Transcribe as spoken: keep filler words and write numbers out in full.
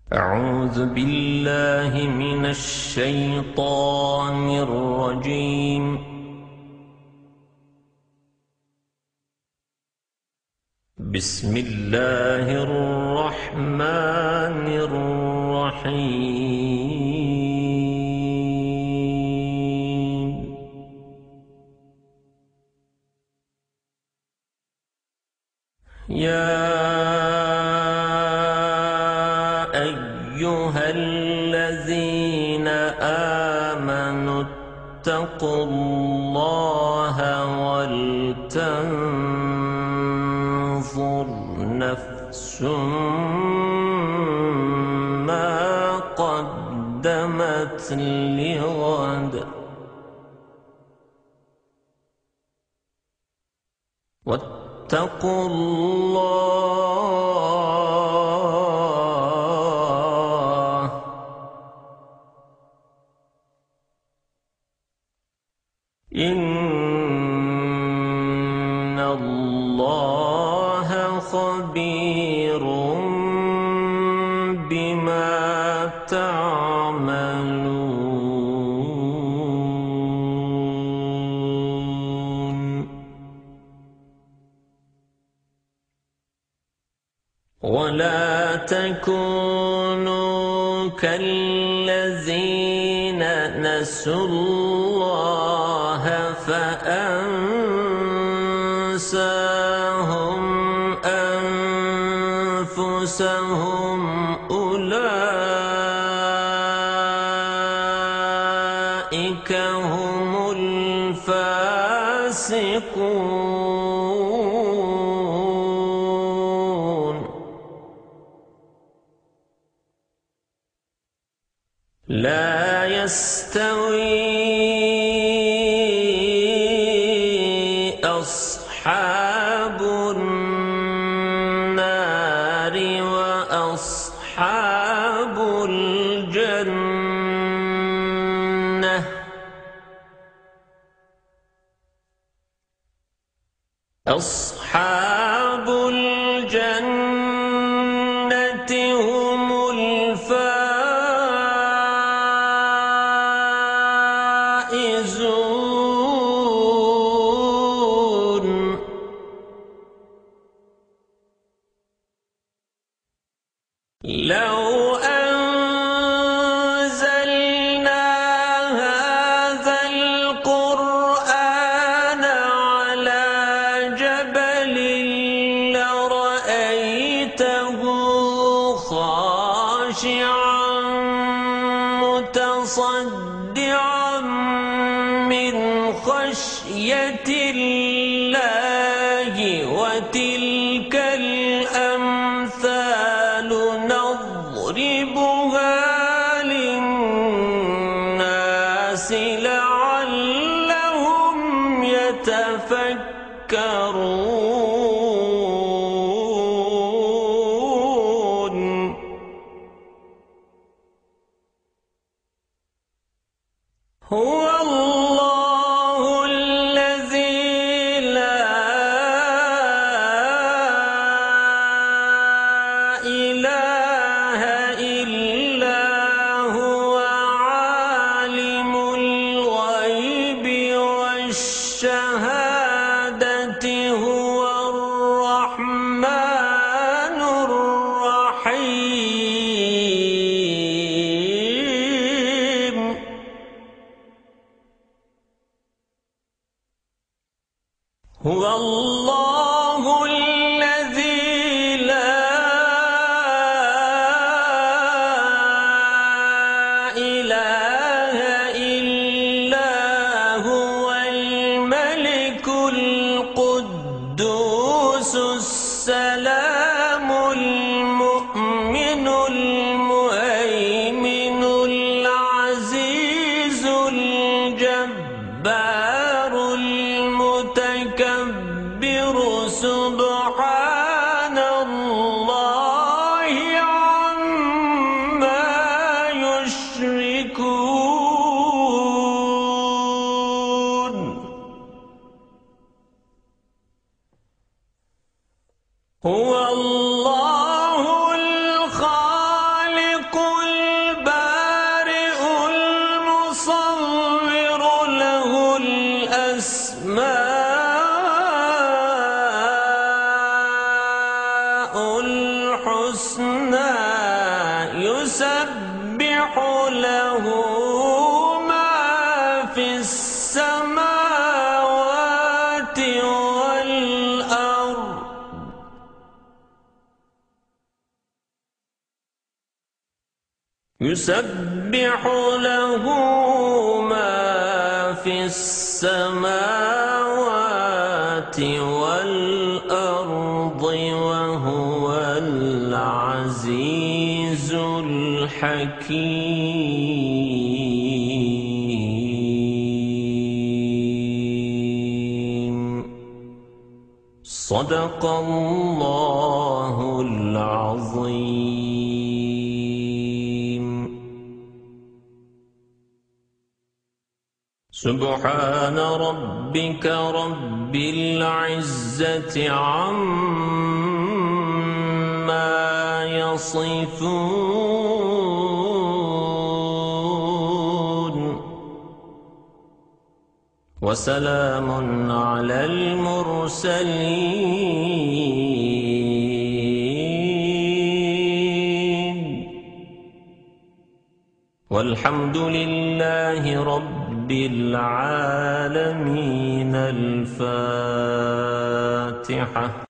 أعوذ بالله من الشيطان الرجيم. بسم الله الرحمن الرحيم. يا أيها الذين آمنوا اتقوا الله ولتنظر نفس ما قدمت لغد واتقوا الله إن الله خبير بما تعملون. ولا تكونوا كالذين نسوا الله فأنساهم أنفسهم أولئك هم الفاسقون. لا يستوي أصحاب النار وأصحاب الجنة أصحاب الجنة هم الفائزون. لو أنزلنا هذا القرآن على جبل لرأيته خاشعا متصدعا من خشية الله. وتلك الأمثال نضربها للناس لعلهم يتفكرون. هو الله الذي لا إله إلا هو عالم الغيب والشهادة هو الرحمن الرحيم. هو الله الذي لا إله إلا هو الملك القدوس السلام المؤمن المهيمن العزيز الجبار المتكبر سبحان الله عما يشركون. هو الله الخالق السماوات والأرض يسبح له ما في السماوات والأرض وهو العزيز الحكيم. صدق الله العظيم. سبحان ربك رب العزة عما يصفون وسلام على المرسلين والحمد لله رب العالمين. الفاتحة.